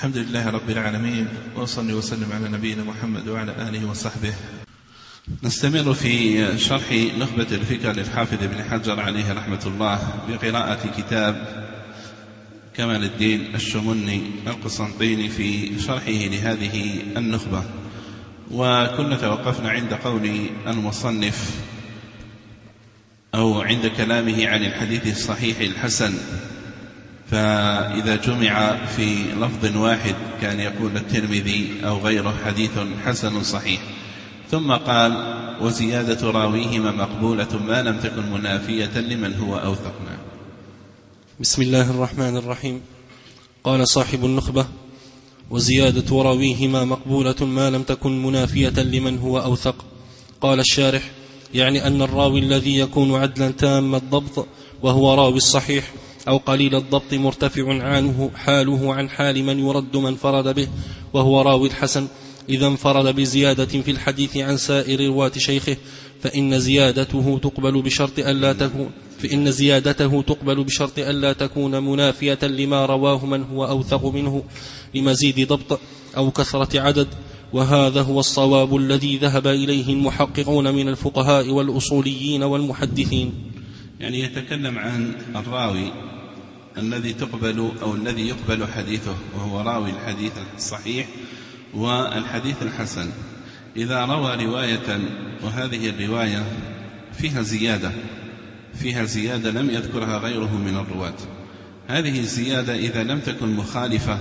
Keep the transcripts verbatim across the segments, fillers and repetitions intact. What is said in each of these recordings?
الحمد لله رب العالمين، وصلي وسلم على نبينا محمد وعلى آله وصحبه. نستمر في شرح نخبة الفكر للحافظ ابن حجر عليه رحمة الله بقراءة كتاب كمال الدين الشمني القسنطيني في شرحه لهذه النخبة. وكنا توقفنا عند قول المصنف أو عند كلامه عن الحديث الصحيح الحسن، فإذا جمع في لفظ واحد كان يقول الترمذي أو غيره حديث حسن صحيح، ثم قال وزيادة راويهما مقبولة ما لم تكن منافية لمن هو أوثقنا. بسم الله الرحمن الرحيم. قال صاحب النخبة: وزيادة راويهما مقبولة ما لم تكن منافية لمن هو أوثق. قال الشارح: يعني أن الراوي الذي يكون عدلا تام الضبط وهو راوي الصحيح أو قليل الضبط مرتفع عنه حاله عن حال من يرد من فرد به وهو راوي الحسن، إذا انفرد بزيادة في الحديث عن سائر رواة شيخه فإن زيادته تقبل بشرط ألا تكون فإن زيادته تقبل بشرط ألا تكون منافية لما رواه من هو أوثق منه لمزيد ضبط أو كثرة عدد، وهذا هو الصواب الذي ذهب إليه المحققون من الفقهاء والأصوليين والمحدثين. يعني يتكلم عن الراوي الذي تقبل أو الذي يقبل حديثه وهو راوي الحديث الصحيح والحديث الحسن. إذا روى رواية وهذه الرواية فيها زيادة فيها زيادة لم يذكرها غيره من الرواة، هذه الزيادة إذا لم تكن مخالفة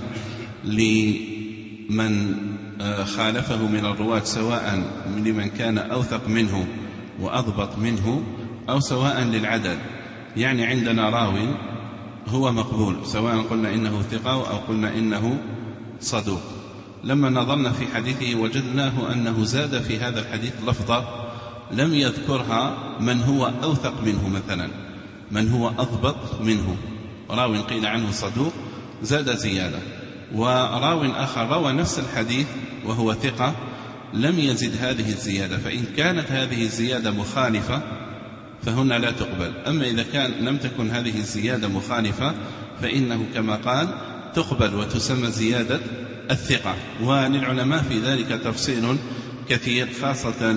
لمن خالفه من الرواة سواء لمن كان أوثق منه وأضبط منه أو سواء للعدد، يعني عندنا راوي هو مقبول سواء قلنا إنه ثقة أو قلنا إنه صدوق، لما نظرنا في حديثه وجدناه أنه زاد في هذا الحديث لفظة لم يذكرها من هو أوثق منه، مثلا من هو أضبط منه، راوي قيل عنه صدوق زاد زيادة، وراوي آخر روى نفس الحديث وهو ثقة لم يزد هذه الزيادة، فإن كانت هذه الزيادة مخالفة فهنا لا تقبل. أما إذا كان لم تكن هذه الزيادة مخالفة فإنه كما قال تقبل وتسمى زيادة الثقة. وللعلماء في ذلك تفصيل كثير خاصة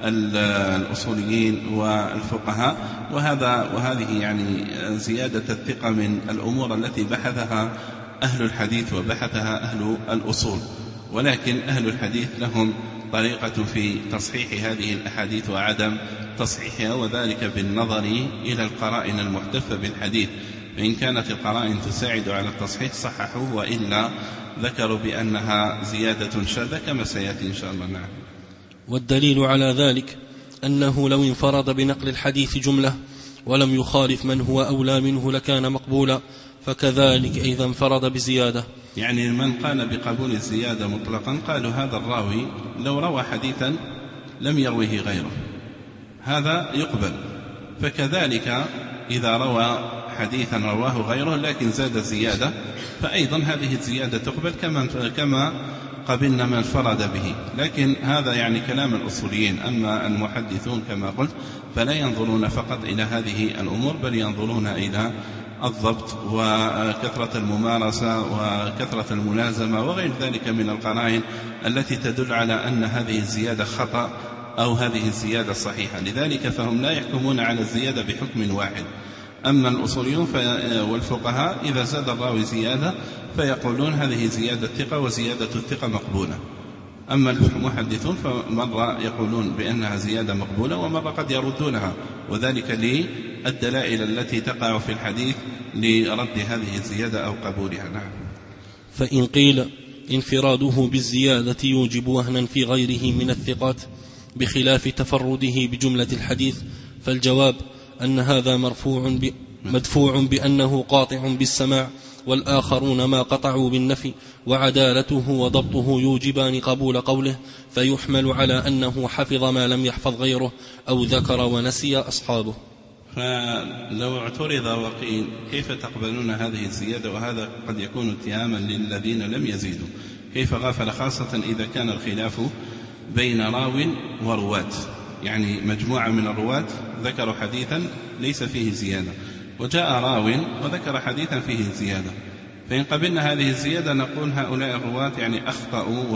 الأصوليين والفقهاء، وهذا وهذه يعني زيادة الثقة من الأمور التي بحثها أهل الحديث وبحثها أهل الأصول، ولكن أهل الحديث لهم طريقة في تصحيح هذه الأحاديث وعدم تصحيحها، وذلك بالنظر إلى القرائن المحتفة بالحديث، فإن كانت القرائن تساعد على التصحيح صححوه، وإلا ذكروا بأنها زيادة شاذة كما سيأتي إن شاء الله. نعم. والدليل على ذلك أنه لو انفرد بنقل الحديث جملة ولم يخالف من هو أولى منه لكان مقبولا، فكذلك إذا انفرد بزيادة. يعني من قال بقبول الزيادة مطلقا قالوا هذا الراوي لو روى حديثا لم يرويه غيره هذا يقبل، فكذلك إذا روى حديثا رواه غيره لكن زاد زيادة فأيضا هذه الزيادة تقبل كما كما قبلنا من فرد به. لكن هذا يعني كلام الأصوليين، أما المحدثون كما قلت فلا ينظرون فقط إلى هذه الأمور بل ينظرون إلى الضبط وكثرة الممارسة وكثرة الملازمة وغير ذلك من القرائن التي تدل على أن هذه الزيادة خطأ أو هذه الزيادة صحيحة، لذلك فهم لا يحكمون على الزيادة بحكم واحد. أما الأصوليون والفقهاء إذا زاد الراوي زيادة فيقولون هذه زيادة ثقة وزيادة الثقة مقبولة، أما المحدثون فمرة يقولون بأنها زيادة مقبولة ومرة قد يردونها، وذلك للدلائل التي تقع في الحديث لرد هذه الزيادة أو قبولها. نعم. فإن قيل انفراده بالزيادة يوجب وهنا في غيره من الثقات بخلاف تفرده بجملة الحديث، فالجواب أن هذا مرفوع ب... مدفوع بأنه قاطع بالسماع، والآخرون ما قطعوا بالنفي، وعدالته وضبطه يوجبان قبول قوله، فيحمل على أنه حفظ ما لم يحفظ غيره أو ذكر ونسي أصحابه. فلو اعترض وقيل كيف تقبلون هذه الزيادة وهذا قد يكون اتهاما للذين لم يزيدوا، كيف غافل، خاصة إذا كان الخلاف بين راو ورواة، يعني مجموعة من الرواة ذكروا حديثا ليس فيه زيادة، وجاء راو وذكر حديثا فيه زيادة، فإن قبلنا هذه الزيادة نقول هؤلاء الرواة يعني أخطأوا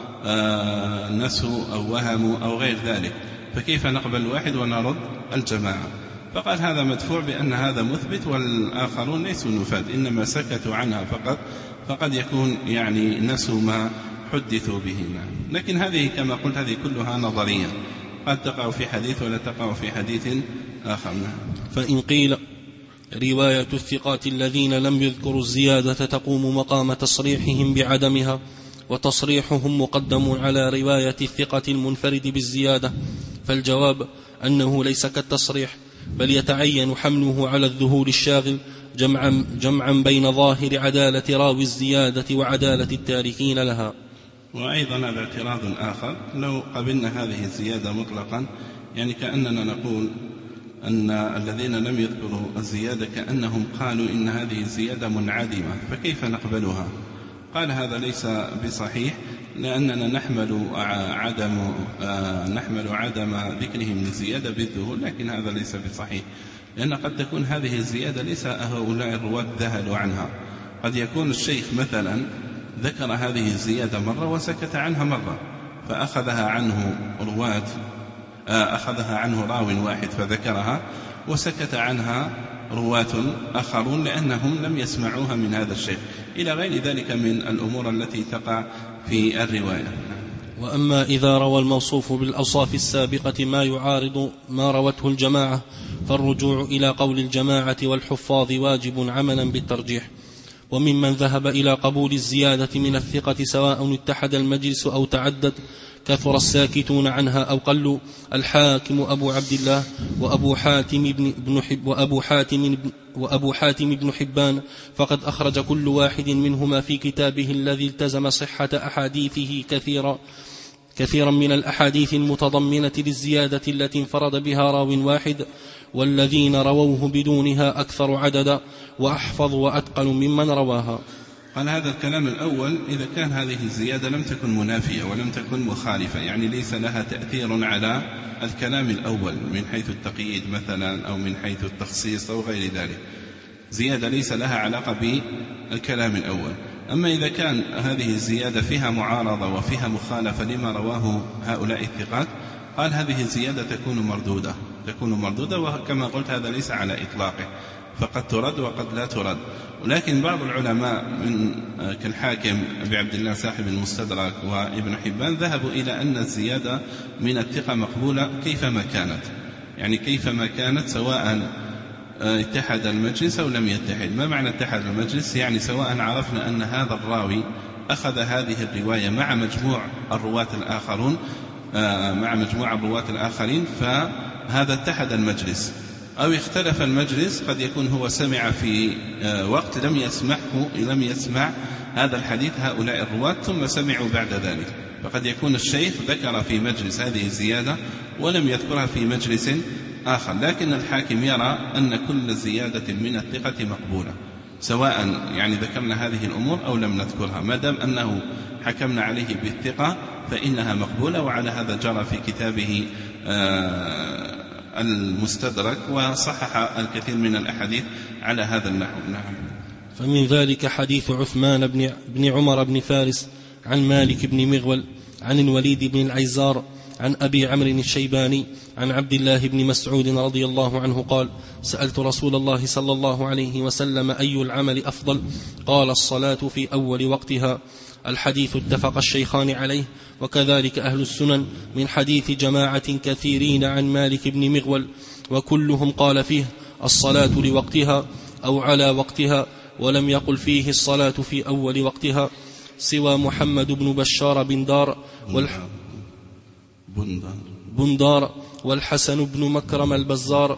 ونسوا أو وهموا أو غير ذلك، فكيف نقبل الواحد ونرد الجماعة؟ فقال هذا مدفوع بأن هذا مثبت والآخرون ليسوا نفاة إنما سكتوا عنها فقط، فقد يكون يعني نسوا ما حدثوا به. لكن هذه كما قلت هذه كلها نظرية، قد تقع في حديث ولا تقع في حديث آخر. فإن قيل رواية الثقات الذين لم يذكروا الزيادة تقوم مقام تصريحهم بعدمها، وتصريحهم مقدم على رواية الثقة المنفرد بالزيادة، فالجواب أنه ليس كالتصريح، بل يتعين حمله على الذهول الشاغل جمعا, جمعا بين ظاهر عدالة راوي الزيادة وعدالة التاركين لها. وأيضا هذا اعتراض آخر، لو قبلنا هذه الزيادة مطلقا يعني كأننا نقول أن الذين لم يذكروا الزيادة كأنهم قالوا إن هذه الزيادة منعدمة، فكيف نقبلها؟ قال هذا ليس بصحيح، لأننا نحمل عدم نحمل عدم ذكرهم للزيادة بالذهول، لكن هذا ليس بصحيح، لأن قد تكون هذه الزيادة ليس هؤلاء الرواة ذهلوا عنها، قد يكون الشيخ مثلا ذكر هذه الزيادة مرة وسكت عنها مرة، فأخذها عنه رواة أخذها عنه راو واحد فذكرها وسكت عنها رواة آخرون لأنهم لم يسمعوها من هذا الشيخ، إلى غير ذلك من الأمور التي تقع في الرواية. وأما إذا روى الموصوف بالأوصاف السابقة ما يعارض ما روته الجماعة، فالرجوع إلى قول الجماعة والحفاظ واجب عملا بالترجيح. وممن ذهب إلى قبول الزيادة من الثقة سواء اتحد المجلس أو تعدد كثر الساكتون عنها أو قلوا الحاكم أبو عبد الله وأبو حاتم بن حب وأبو حاتم وأبو حاتم بن حبان، فقد أخرج كل واحد منهما في كتابه الذي التزم صحة أحاديثه كثيرا كثيرا من الأحاديث المتضمنة للزيادة التي انفرد بها راو واحد، والذين رووه بدونها أكثر عددا وأحفظ وأتقن ممن رواها. قال هذا الكلام الأول إذا كان هذه الزيادة لم تكن منافية ولم تكن مخالفة، يعني ليس لها تأثير على الكلام الأول من حيث التقييد مثلا أو من حيث التخصيص أو غير ذلك، زيادة ليس لها علاقة بالكلام الأول. أما إذا كان هذه الزيادة فيها معارضة وفيها مخالفة لما رواه هؤلاء الثقات، قال هذه الزيادة تكون مردودة تكون مردودة وكما قلت هذا ليس على إطلاقه، فقد ترد وقد لا ترد. ولكن بعض العلماء من كالحاكم أبي عبد الله صاحب المستدرك وابن حبان ذهبوا إلى أن الزيادة من الثقة مقبولة كيفما كانت، يعني كيفما كانت سواء اتحد المجلس أو لم يتحد. ما معنى اتحد المجلس؟ يعني سواء عرفنا أن هذا الراوي أخذ هذه الرواية مع مجموع الرواة الآخرون مع مجموع الرواة الآخرين فهذا اتحد المجلس، أو اختلف المجلس، قد يكون هو سمع في وقت لم يسمعه لم يسمع هذا الحديث هؤلاء الرواة ثم سمعوا بعد ذلك، فقد يكون الشيخ ذكر في مجلس هذه الزيادة ولم يذكرها في مجلس آخر، لكن الحاكم يرى أن كل زيادة من الثقة مقبولة سواء يعني ذكرنا هذه الأمور أو لم نذكرها، ما دام أنه حكمنا عليه بالثقة فإنها مقبولة. وعلى هذا جرى في كتابه المستدرك وصحح الكثير من الأحاديث على هذا النحو. نعم. فمن ذلك حديث عثمان بن عمر بن فارس عن مالك بن مغول عن الوليد بن العيزار عن أبي عمرو الشيباني عن عبد الله بن مسعود رضي الله عنه قال: سألت رسول الله صلى الله عليه وسلم أي العمل أفضل؟ قال: الصلاة في أول وقتها. الحديث اتفق الشيخان عليه، وكذلك أهل السنن من حديث جماعة كثيرين عن مالك بن مغول، وكلهم قال فيه الصلاة لوقتها أو على وقتها، ولم يقل فيه الصلاة في أول وقتها، سوى محمد بن بشار بن دار والح... بندار والحسن بن مكرم البزار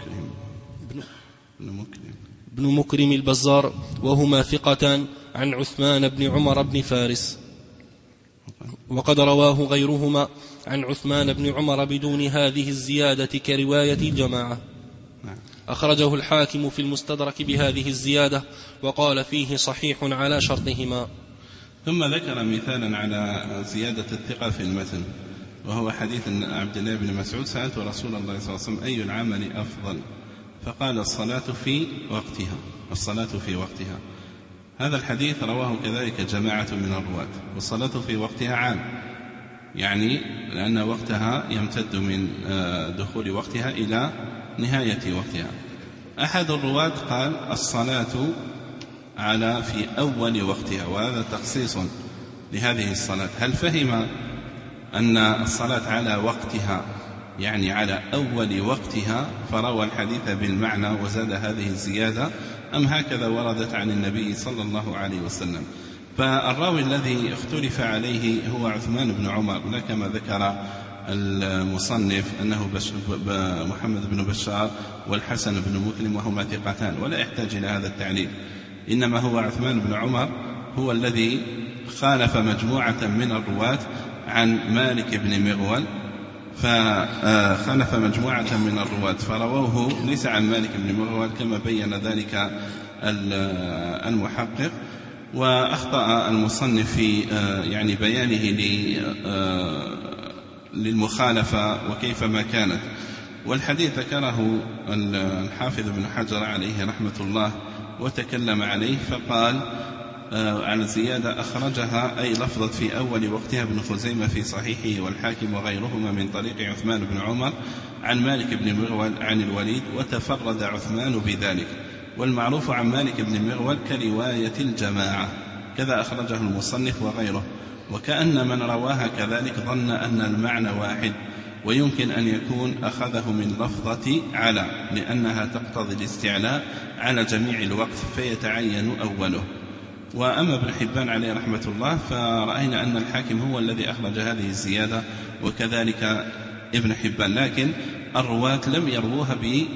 بن مكرم البزار، وهما ثقتان عن عثمان بن عمر بن فارس. وقد رواه غيرهما عن عثمان بن عمر بدون هذه الزيادة كرواية الجماعة. أخرجه الحاكم في المستدرك بهذه الزيادة وقال فيه صحيح على شرطهما. ثم ذكر مثالا على زيادة الثقة في المتن، وهو حديث عبد الله بن مسعود: سألت رسول الله صلى الله عليه وسلم أي العمل أفضل؟ فقال: الصلاة في وقتها الصلاة في وقتها. هذا الحديث رواه كذلك جماعة من الرواة، والصلاة في وقتها عام، يعني لأن وقتها يمتد من دخول وقتها إلى نهاية وقتها. أحد الرواة قال الصلاة على في أول وقتها، وهذا تخصيص لهذه الصلاة. هل فهم أن الصلاة على وقتها يعني على أول وقتها فروى الحديث بالمعنى وزاد هذه الزيادة، أم هكذا وردت عن النبي صلى الله عليه وسلم؟ فالراوي الذي اختلف عليه هو عثمان بن عمر، لا كما ذكر المصنف أنه محمد بن بشار والحسن بن مسلم وهما ثقتان، ولا يحتاج إلى هذا التعليل. إنما هو عثمان بن عمر هو الذي خالف مجموعة من الرواة عن مالك بن مغول، فخالف مجموعة من الرواة فرووه ليس عن مالك بن مغول كما بين ذلك المحقق، وأخطأ المصنف في يعني بيانه للمخالفة وكيف ما كانت. والحديث ذكره الحافظ بن حجر عليه رحمة الله وتكلم عليه فقال على زيادة أخرجها أي لفظت في أول وقتها ابن خزيمة في صحيحه والحاكم وغيرهما من طريق عثمان بن عمر عن مالك بن مغول عن الوليد، وتفرد عثمان بذلك. والمعروف عن مالك بن مغول كرواية الجماعة، كذا أخرجه المصنف وغيره. وكأن من رواها كذلك ظن أن المعنى واحد، ويمكن أن يكون أخذه من لفظة على، لأنها تقتضي الاستعلاء على جميع الوقت فيتعين أوله. وأما ابن حبان عليه رحمة الله فرأينا أن الحاكم هو الذي أخرج هذه الزيادة وكذلك ابن حبان، لكن الرواة لم يروها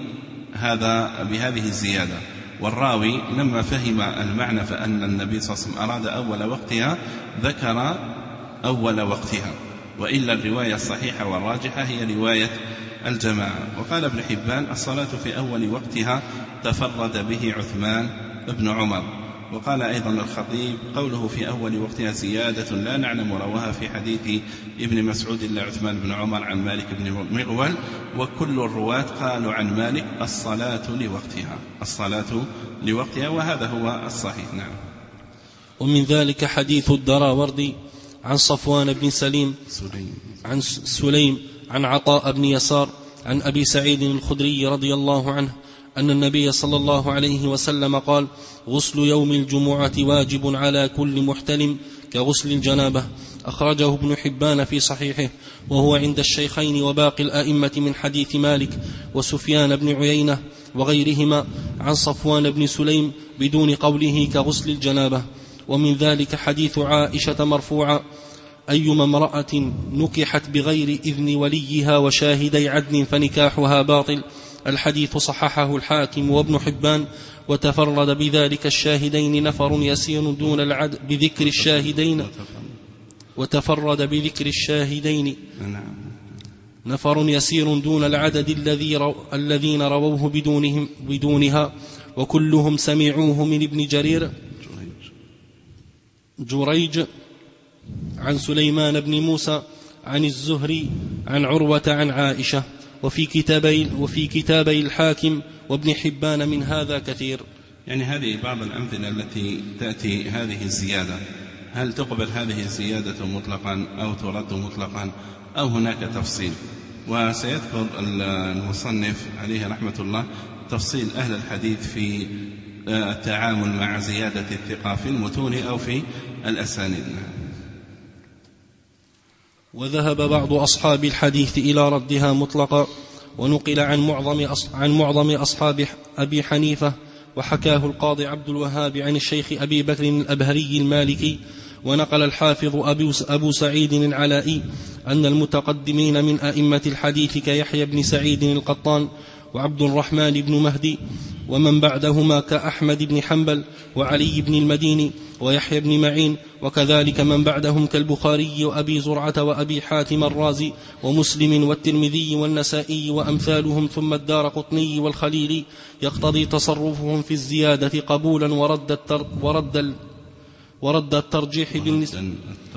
بهذا بهذه الزيادة. والراوي لما فهم المعنى فأن النبي صلى الله عليه وسلم أراد أول وقتها ذكر أول وقتها، وإلا الرواية الصحيحة والراجحة هي رواية الجماعة. وقال ابن حبان الصلاة في أول وقتها تفرد به عثمان بن عمر. وقال أيضا الخطيب قوله في أول وقتها زيادة لا نعلم رواها في حديث ابن مسعود إلا عثمان بن عمر عن مالك بن مغول، وكل الرواة قالوا عن مالك الصلاة لوقتها الصلاة لوقتها وهذا هو الصحيح. نعم. ومن ذلك حديث الدراوردي عن صفوان بن سليم سليم عن سليم عن عطاء بن يسار عن أبي سعيد الخدري رضي الله عنه أن النبي صلى الله عليه وسلم قال: غسل يوم الجمعة واجب على كل محتلم كغسل الجنابة. أخرجه ابن حبان في صحيحه وهو عند الشيخين وباقي الآئمة من حديث مالك وسفيان بن عيينة وغيرهما عن صفوان بن سليم بدون قوله كغسل الجنابة. ومن ذلك حديث عائشة مرفوعا: أيما امرأة نكحت بغير إذن وليها وشاهدي عدل فنكاحها باطل. الحديث صححه الحاكم وابن حبان، وتفرد بذلك الشاهدين نفر يسير دون العدد بذكر الشاهدين وتفرد بذكر الشاهدين نفر يسير دون العدد الذي رو الذين رووه بدونهم بدونها، وكلهم سمعوه من ابن جرير جريج عن سليمان بن موسى عن الزهري عن عروة عن عائشة. وفي كتابي, وفي كتابي الحاكم وابن حبان من هذا كثير. يعني هذه بعض الأمثلة التي تأتي هذه الزيادة، هل تقبل هذه الزيادة مطلقا أو ترد مطلقا أو هناك تفصيل؟ وسيذكر المصنف عليه رحمة الله تفصيل أهل الحديث في التعامل مع زيادة الثقة في المتون أو في الأسانيد. وذهب بعض أصحاب الحديث إلى ردها مطلقا، ونقل عن معظم عن معظم أصحاب أبي حنيفة، وحكاه القاضي عبد الوهاب عن الشيخ أبي بكر الأبهري المالكي. ونقل الحافظ أبو سعيد العلائي أن المتقدمين من أئمة الحديث كيحيى بن سعيد القطان وعبد الرحمن بن مهدي ومن بعدهما كأحمد بن حنبل وعلي بن المديني ويحيى بن معين، وكذلك من بعدهم كالبخاري وأبي زرعة وأبي حاتم الرازي ومسلم والترمذي والنسائي وأمثالهم، ثم الدار قطني والخليلي، يقتضي تصرفهم في الزيادة قبولا ورد, التر ورد, ورد الترجيح بالنسبة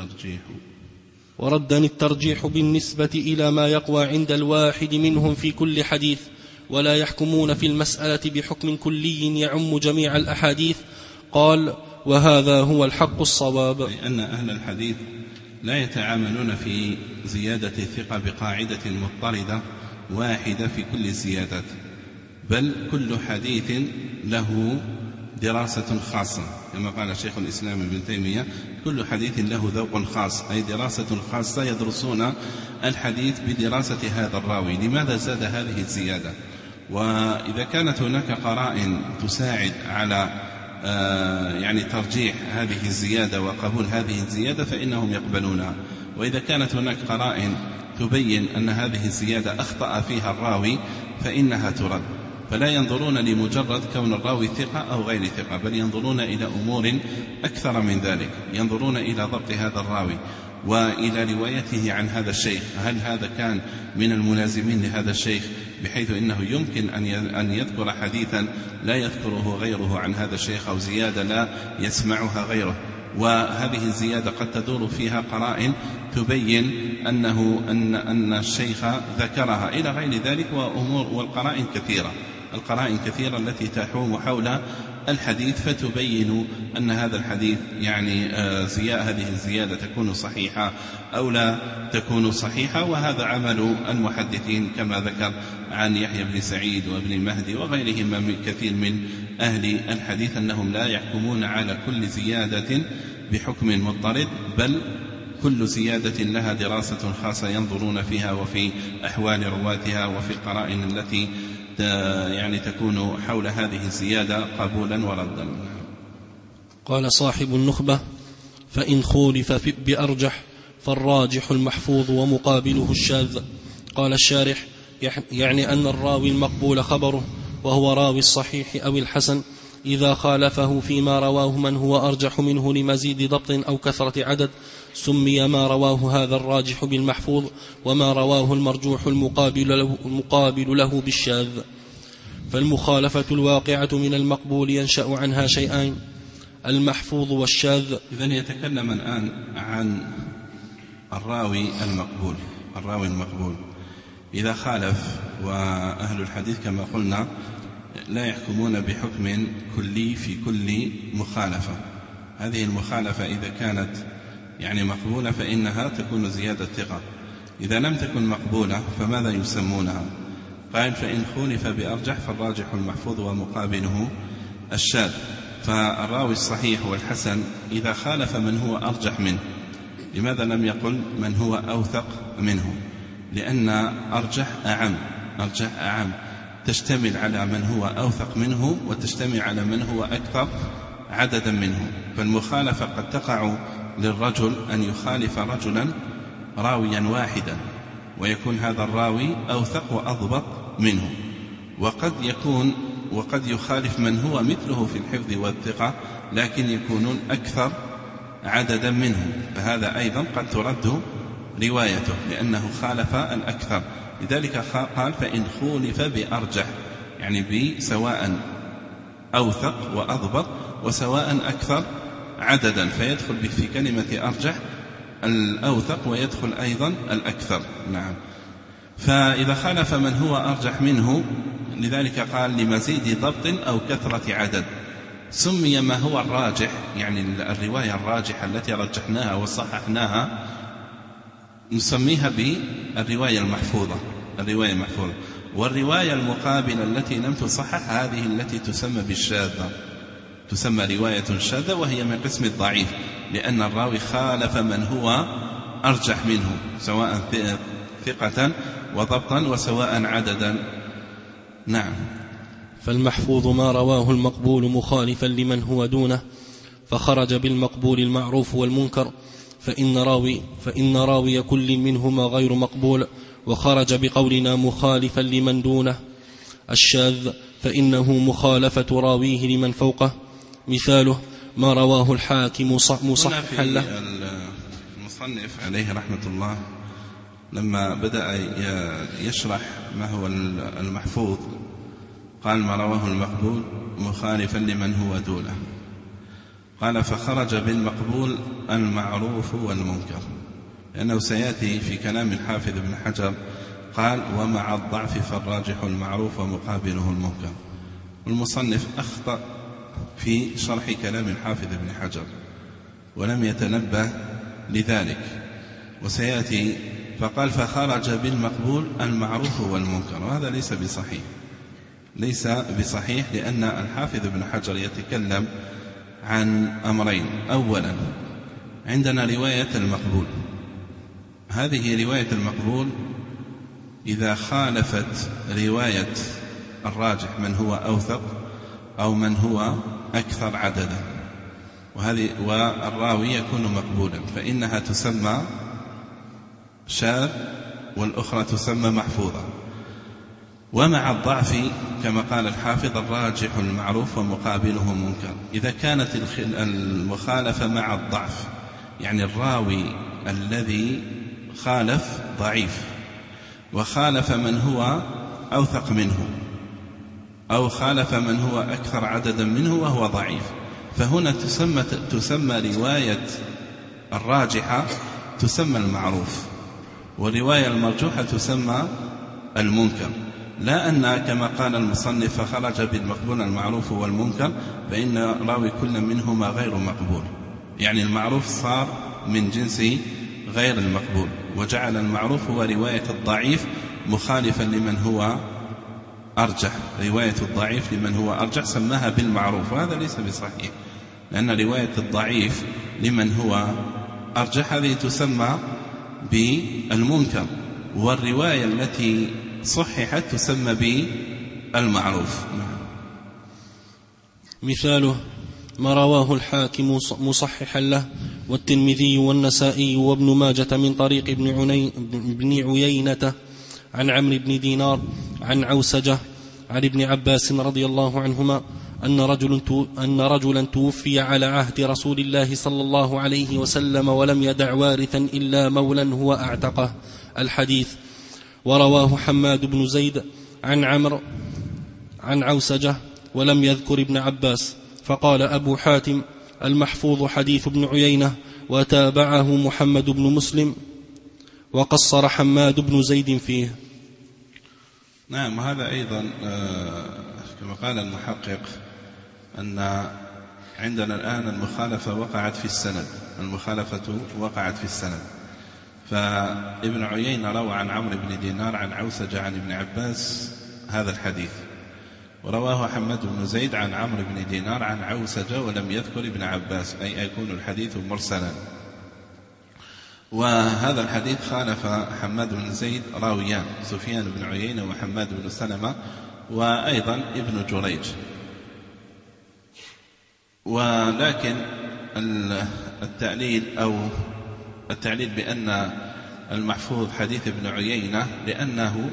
وردا الترجيح بالنسبة إلى ما يقوى عند الواحد منهم في كل حديث، ولا يحكمون في المسألة بحكم كلي يعم جميع الأحاديث. قال: وهذا هو الحق الصواب. لأن أهل الحديث لا يتعاملون في زيادة الثقة بقاعدة مضطردة واحدة في كل الزيادات، بل كل حديث له دراسة خاصة، كما قال شيخ الإسلام ابن تيمية: كل حديث له ذوق خاص، أي دراسة خاصة، يدرسون الحديث بدراسة هذا الراوي، لماذا زاد هذه الزيادة. وإذا كانت هناك قرائن تساعد على آه يعني ترجيح هذه الزيادة وقبول هذه الزيادة فإنهم يقبلونها، وإذا كانت هناك قرائن تبين أن هذه الزيادة أخطأ فيها الراوي فإنها ترد. فلا ينظرون لمجرد كون الراوي ثقة أو غير ثقة، بل ينظرون إلى أمور أكثر من ذلك، ينظرون إلى ضبط هذا الراوي وإلى روايته عن هذا الشيخ، هل هذا كان من الملازمين لهذا الشيخ بحيث إنه يمكن أن يذكر حديثا لا يذكره غيره عن هذا الشيخ، أو زيادة لا يسمعها غيره، وهذه الزيادة قد تدور فيها قرائن تبين أنه أن, أن الشيخ ذكرها إلى غير ذلك، وأمور والقرائن كثيرة، القرائن كثيرة التي تحوم حول الحديث فتبين أن هذا الحديث يعني زيادة هذه الزيادة تكون صحيحة أو لا تكون صحيحة. وهذا عمل المحدثين كما ذكر عن يحيى بن سعيد وابن المهدي وغيرهم من كثير من أهل الحديث أنهم لا يحكمون على كل زيادة بحكم مضطرد، بل كل زيادة لها دراسة خاصة ينظرون فيها وفي أحوال رواتها وفي القرائن التي يعني تكون حول هذه الزيادة قبولا وردا. قال صاحب النخبة: فإن خولف بأرجح فالراجح المحفوظ ومقابله الشاذ. قال الشارح: يعني أن الراوي المقبول خبره وهو راوي الصحيح أو الحسن إذا خالفه فيما رواه من هو أرجح منه لمزيد ضبط أو كثرة عدد سمي ما رواه هذا الراجح بالمحفوظ، وما رواه المرجوح المقابل له, المقابل له بالشاذ. فالمخالفة الواقعة من المقبول ينشأ عنها شيئان: المحفوظ والشاذ. إذن يتكلم الآن عن الراوي المقبول. الراوي المقبول إذا خالف، وأهل الحديث كما قلنا لا يحكمون بحكم كلي في كل مخالفة. هذه المخالفة إذا كانت يعني مقبولة فإنها تكون زيادة ثقة، إذا لم تكن مقبولة فماذا يسمونها؟ قال: فإن خولف بأرجح فالراجح المحفوظ ومقابله الشاذ. فالراوي الصحيح والحسن إذا خالف من هو أرجح منه، لماذا لم يقل من هو أوثق منه؟ لأن أرجح أعم، أرجح أعم، تشتمل على من هو أوثق منه وتشتمل على من هو أكثر عددا منه. فالمخالفة قد تقع للرجل أن يخالف رجلا راويا واحدا ويكون هذا الراوي أوثق وأضبط منه، وقد يكون وقد يخالف من هو مثله في الحفظ والثقة لكن يكونون أكثر عددا منه، فهذا أيضا قد ترد روايته لأنه خالف الأكثر. لذلك قال: فإن خولف بأرجح، يعني بسواء أوثق وأضبط وسواء أكثر عددا، فيدخل في كلمة أرجح الأوثق ويدخل أيضا الأكثر. نعم. فإذا خالف من هو أرجح منه، لذلك قال: لمزيد ضبط أو كثرة عدد سمي ما هو الراجح، يعني الرواية الراجحة التي رجحناها وصححناها نسميها بالرواية المحفوظة. الرواية المحفوظة والرواية المقابلة التي لم تصحح هذه التي تسمى بالشاذة، تسمى رواية شاذة، وهي من قسم الضعيف، لأن الراوي خالف من هو أرجح منه سواء ثقة وضبطا وسواء عددا. نعم. فالمحفوظ ما رواه المقبول مخالفا لمن هو دونه فخرج بالمقبول المعروف والمنكر، فإن راوي, فإن راوي كل منهما غير مقبول، وخرج بقولنا مخالفا لمن دونه. الشاذ فإنه مخالفة راويه لمن فوقه، مثاله ما رواه الحاكم مصححا له. المصنف عليه رحمة الله لما بدأ يشرح ما هو المحفوظ قال: ما رواه المقبول مخالفا لمن هو دونه. قال: فخرج بالمقبول المعروف والمنكر، لأنه سيأتي في كلام الحافظ ابن حجر قال: ومع الضعف فالراجح المعروف ومقابله المنكر. والمصنف أخطأ في شرح كلام الحافظ ابن حجر ولم يتنبه لذلك، وسيأتي فقال فخرج بالمقبول المعروف والمنكر، وهذا ليس بصحيح، ليس بصحيح، لأن الحافظ ابن حجر يتكلم عن أمرين. أولا عندنا رواية المقبول، هذه رواية المقبول إذا خالفت رواية الراجح من هو أوثق أو من هو أكثر عددا، وهذه والراوي يكون مقبولا، فإنها تسمى شاذ والأخرى تسمى محفوظة. ومع الضعف كما قال الحافظ الراجح المعروف ومقابله منكر. إذا كانت المخالفة مع الضعف، يعني الراوي الذي خالف ضعيف وخالف من هو أوثق منه أو خالف من هو أكثر عددا منه وهو ضعيف، فهنا تسمى, تسمى رواية الراجحة تسمى المعروف، والرواية المرجوحة تسمى المنكر. لا أن كما قال المصنف فخرج بالمقبول المعروف والمنكر، فإن راوي كل منهما غير مقبول، يعني المعروف صار من جنس غير المقبول، وجعل المعروف هو رواية الضعيف مخالفا لمن هو أرجح، رواية الضعيف لمن هو أرجح سماها بالمعروف، وهذا ليس بصحيح، لأن رواية الضعيف لمن هو أرجح هذه تسمى بالمنكر، والرواية التي صححت تسمى بالمعروف. مثاله ما رواه الحاكم مصححا له والترمذي والنسائي وابن ماجة من طريق ابن عيينة عن عمرو بن دينار عن عوسجة عن ابن عباس رضي الله عنهما أن رجل أن رجلا توفي على عهد رسول الله صلى الله عليه وسلم ولم يدع وارثا إلا مولا هو أعتقه. الحديث. ورواه حماد بن زيد عن عمرو عن عوسجة ولم يذكر ابن عباس. فقال أبو حاتم المحفوظ حديث ابن عيينة، وتابعه محمد بن مسلم، وقصر حماد بن زيد فيه. نعم، هذا أيضا كما قال المحقق أن عندنا الآن المخالفة وقعت في السند، المخالفة وقعت في السند، فابن عيينة روى عن عمرو بن دينار عن عوسجة عن ابن عباس هذا الحديث، ورواه حماد بن زيد عن عمرو بن دينار عن عوسجة ولم يذكر ابن عباس، أي يكون الحديث مرسلا. وهذا الحديث خالف حماد بن زيد راويان، سفيان بن عيينة وحماد بن سلمة وأيضا ابن جريج. ولكن التعليل أو التعليل بأن المحفوظ حديث ابن عيينة لأنه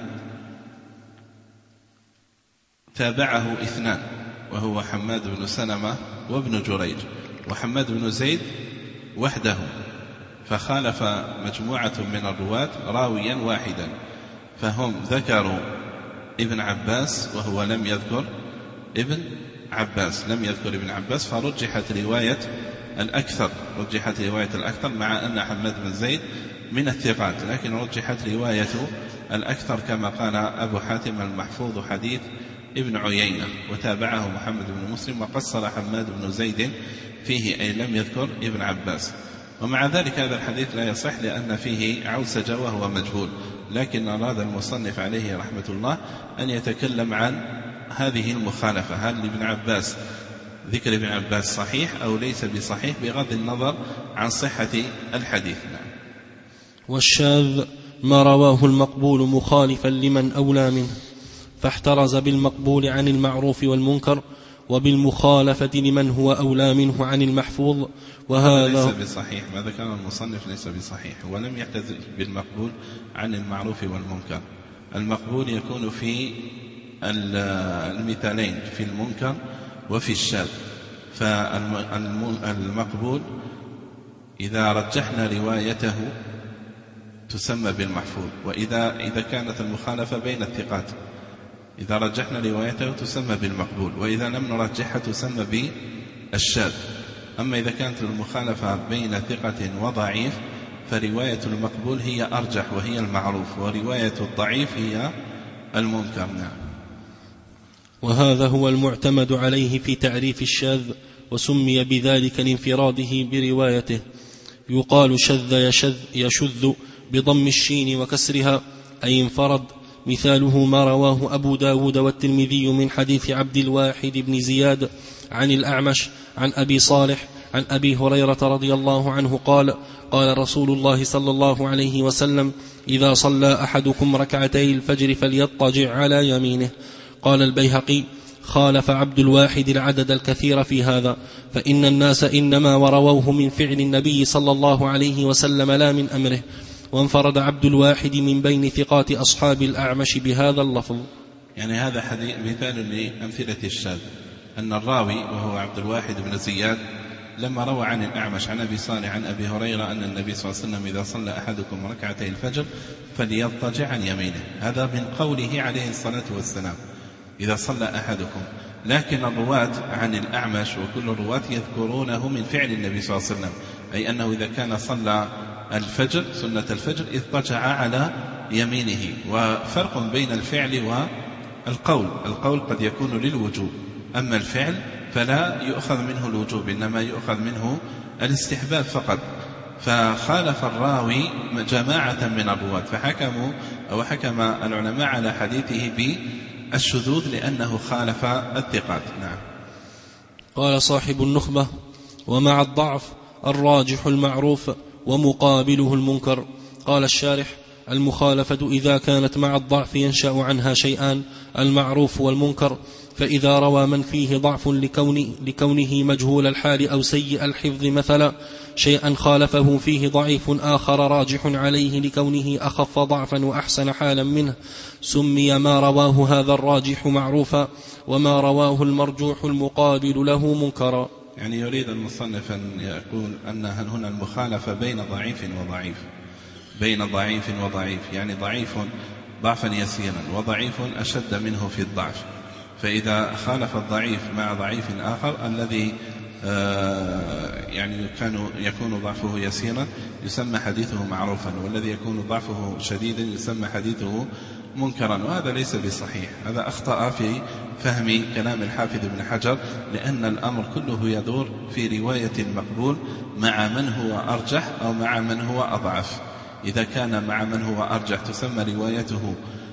تابعه اثنان، وهو حماد بن سلمة وابن جريج، وحماد بن زيد وحده، فخالف مجموعة من الرواة راويا واحدا، فهم ذكروا ابن عباس وهو لم يذكر ابن عباس، لم يذكر ابن عباس، فرجحت رواية الأكثر، رجحت رواية الأكثر، مع أن حماد بن زيد من الثقات، لكن رجحت رواية الأكثر كما قال أبو حاتم المحفوظ حديث ابن عيينة، وتابعه محمد بن مسلم، وقصر حماد بن زيد فيه، أي لم يذكر ابن عباس. ومع ذلك هذا الحديث لا يصح لأن فيه عوسجة وهو مجهول، لكن أراد المصنف عليه رحمة الله أن يتكلم عن هذه المخالفة، هل لابن عباس ذكر ابن عباس صحيح أو ليس بصحيح، بغض النظر عن صحة الحديث. نعم. والشاذ ما رواه المقبول مخالفا لمن أولى منه، فاحترز بالمقبول عن المعروف والمنكر، وبالمخالفة لمن هو أولى منه عن المحفوظ، وهذا ليس بصحيح. ما ذكر المصنف ليس بصحيح، ولم يحترز بالمقبول عن المعروف والمنكر. المقبول يكون في المثالين، في المنكر وفي الشاذ. فالمقبول إذا رجحنا روايته تسمى بالمحفوظ، وإذا إذا كانت المخالفة بين الثقات، إذا رجحنا روايته تسمى بالمقبول، وإذا لم نرجحها تسمى بالشاذ. أما إذا كانت المخالفة بين ثقة وضعيف فرواية المقبول هي أرجح وهي المعروف، ورواية الضعيف هي المنكر. نعم. وهذا هو المعتمد عليه في تعريف الشاذ، وسمي بذلك لانفراده بروايته. يقال شذ يشذ, يشذ بضم الشين وكسرها أي انفرد. مثاله ما رواه أبو داود والترمذي من حديث عبد الواحد بن زياد عن الأعمش عن أبي صالح عن أبي هريرة رضي الله عنه قال: قال رسول الله صلى الله عليه وسلم: إذا صلى أحدكم ركعتي الفجر فليضطجع على يمينه. قال البيهقي: خالف عبد الواحد العدد الكثير في هذا، فإن الناس إنما ورووه من فعل النبي صلى الله عليه وسلم لا من أمره، وانفرد عبد الواحد من بين ثقات أصحاب الأعمش بهذا اللفظ. يعني هذا حديث مثال لأمثلة الشاذ، أن الراوي وهو عبد الواحد بن زياد لما روى عن الأعمش عن أبي صالح عن أبي هريرة أن النبي صلى الله عليه وسلم إذا صلى أحدكم ركعتي الفجر فليضطجع عن يمينه، هذا من قوله عليه الصلاة والسلام إذا صلى أحدكم. لكن الرواة عن الأعمش وكل الرواة يذكرونه من فعل النبي صلى الله عليه وسلم، أي أنه إذا كان صلى الفجر سنة الفجر اضطجع على يمينه. وفرق بين الفعل والقول، القول قد يكون للوجوب، أما الفعل فلا يؤخذ منه الوجوب، إنما يؤخذ منه الاستحباب فقط. فخالف الراوي جماعة من الرواة، فحكموا أو حكم العلماء على حديثه بالشذوذ لأنه خالف الثقات. نعم. قال صاحب النخبة: ومع الضعف الراجح المعروف ومقابله المنكر. قال الشارح: المخالفة إذا كانت مع الضعف ينشأ عنها شيئان: المعروف والمنكر. فإذا روى من فيه ضعف لكونه, لكونه مجهول الحال أو سيء الحفظ مثلا شيئا خالفه فيه ضعيف آخر راجح عليه لكونه أخف ضعفا وأحسن حالا منه، سمي ما رواه هذا الراجح معروفا، وما رواه المرجوح المقابل له منكرا. يعني يريد المصنف أن يقول أن هنا المخالفة بين ضعيف وضعيف، بين ضعيف وضعيف، يعني ضعيف ضعفا يسيرا وضعيف أشد منه في الضعف. فإذا خالف الضعيف مع ضعيف آخر الذي يعني كان يكون ضعفه يسيرا يسمى حديثه معروفا، والذي يكون ضعفه شديدا يسمى حديثه منكرا، وهذا ليس بصحيح. هذا أخطأ في فهم كلام الحافظ ابن حجر، لأن الأمر كله يدور في رواية المقبول مع من هو أرجح أو مع من هو أضعف. إذا كان مع من هو أرجح تسمى روايته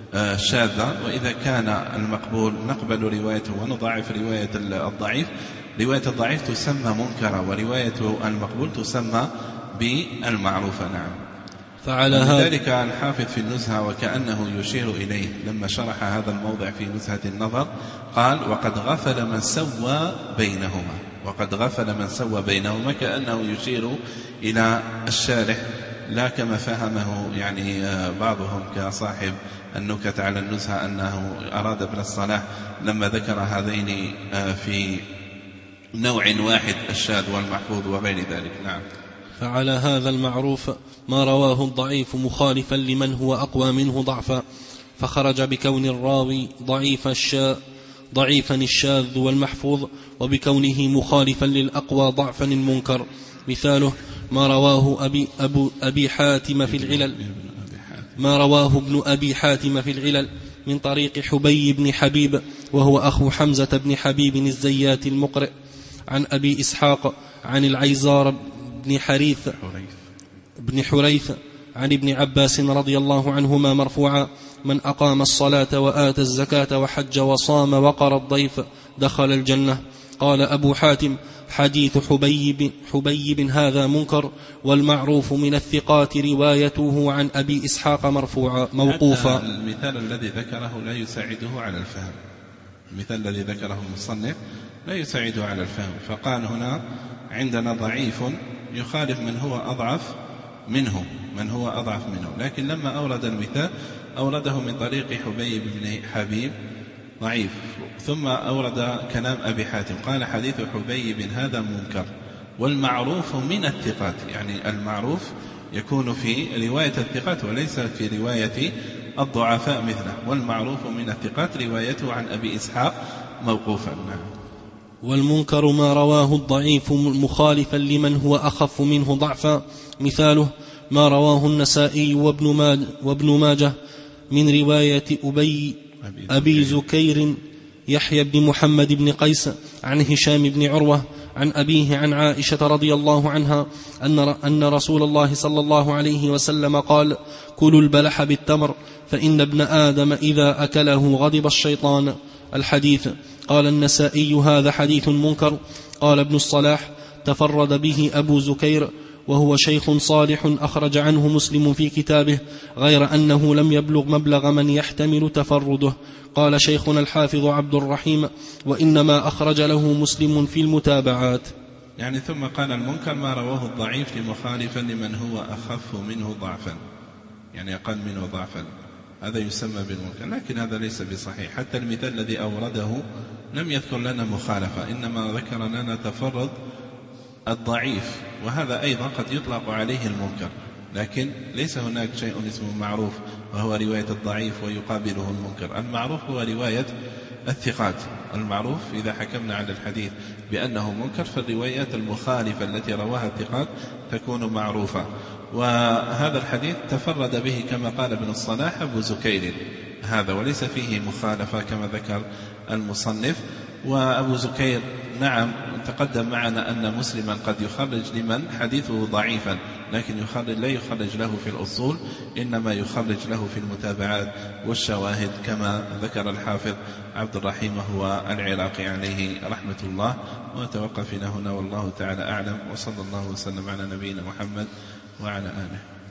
شاذة، وإذا كان المقبول نقبل روايته ونضاعف رواية الضعيف. رواية الضعيف تسمى منكرة، ورواية المقبول تسمى بالمعروفة. نعم. فعلى هذا ذلك الحافظ في النزهة وكأنه يشير إليه لما شرح هذا الموضع في نزهة النظر قال: وقد غفل من سوى بينهما، وقد غفل من سوى بينهما، كأنه يشير إلى الشارح لا كما فهمه يعني بعضهم كصاحب النكت على النزهة أنه أراد ابن الصلاح لما ذكر هذين في نوع واحد الشاذ والمحفوظ وغير ذلك. نعم. فعلى هذا المعروف ما رواه الضعيف مخالفا لمن هو أقوى منه ضعفا، فخرج بكون الراوي ضعيف الشاذ ضعيفا الشاذ والمحفوظ، وبكونه مخالفا للأقوى ضعفا المنكر. مثاله ما رواه أبي, أبو أبي حاتم في العلل ما رواه ابن أبي حاتم في العلل من طريق حبي بن حبيب، وهو أخو حمزة بن حبيب الزيات المقرئ، عن أبي إسحاق عن العيزار بن حريث بن حريث عن ابن عباس رضي الله عنهما مرفوعا: من أقام الصلاة وآتى الزكاة وحج وصام وقر الضيف دخل الجنة. قال أبو حاتم: حديث حبيب, حبيب هذا منكر، والمعروف من الثقات روايته عن أبي إسحاق مرفوعا موقوفا. المثال الذي ذكره لا يساعده على الفهم، المثال الذي ذكره المصنف لا يساعده على الفهم. فقال هنا عندنا ضعيف يخالف من هو أضعف منه من هو أضعف منه لكن لما أورد المثال أورده من طريق حبيب بن حبيب ضعيف، ثم أورد كلام أبي حاتم قال حديث حبيب هذا منكر، والمعروف من الثقات، يعني المعروف يكون في رواية الثقات وليس في رواية الضعفاء مثله، والمعروف من الثقات روايته عن أبي إسحاق موقوفا. والمنكر ما رواه الضعيف مخالفا لمن هو أخف منه ضعفا. مثاله ما رواه النسائي وابن ماجه من رواية أبي, أبي زكير يحيى بن محمد بن قيس عن هشام بن عروة عن أبيه عن عائشة رضي الله عنها أن أن رسول الله صلى الله عليه وسلم قال: كلوا البلح بالتمر فإن ابن آدم إذا أكله غضب الشيطان. الحديث. قال النسائي: هذا حديث منكر. قال ابن الصلاح: تفرد به أبو زكير وهو شيخ صالح أخرج عنه مسلم في كتابه، غير أنه لم يبلغ مبلغ من يحتمل تفرده. قال شيخنا الحافظ عبد الرحيم: وإنما أخرج له مسلم في المتابعات. يعني ثم قال: المنكر ما رواه الضعيف مخالفا لمن هو أخف منه ضعفا، يعني أقل منه ضعفا، هذا يسمى بالمنكر. لكن هذا ليس بصحيح، حتى المثال الذي أورده لم يذكر لنا مخالفة، إنما ذكر لنا تفرد الضعيف، وهذا أيضا قد يطلق عليه المنكر، لكن ليس هناك شيء اسمه معروف وهو رواية الضعيف ويقابله المنكر. المعروف هو رواية الثقات، المعروف إذا حكمنا على الحديث بأنه منكر فالروايات المخالفة التي رواها الثقات تكون معروفة. وهذا الحديث تفرد به كما قال ابن الصلاح أبو زكير هذا، وليس فيه مخالفة كما ذكر المصنف. وأبو زكير نعم تقدم معنا أن مسلما قد يخرج لمن حديثه ضعيفا، لكن يخرج لا يخرج له في الأصول، إنما يخرج له في المتابعات والشواهد كما ذكر الحافظ عبد الرحيم هو العراقي عليه رحمة الله. وتوقفنا هنا والله تعالى أعلم، وصلى الله وسلم على نبينا محمد وعلى آله.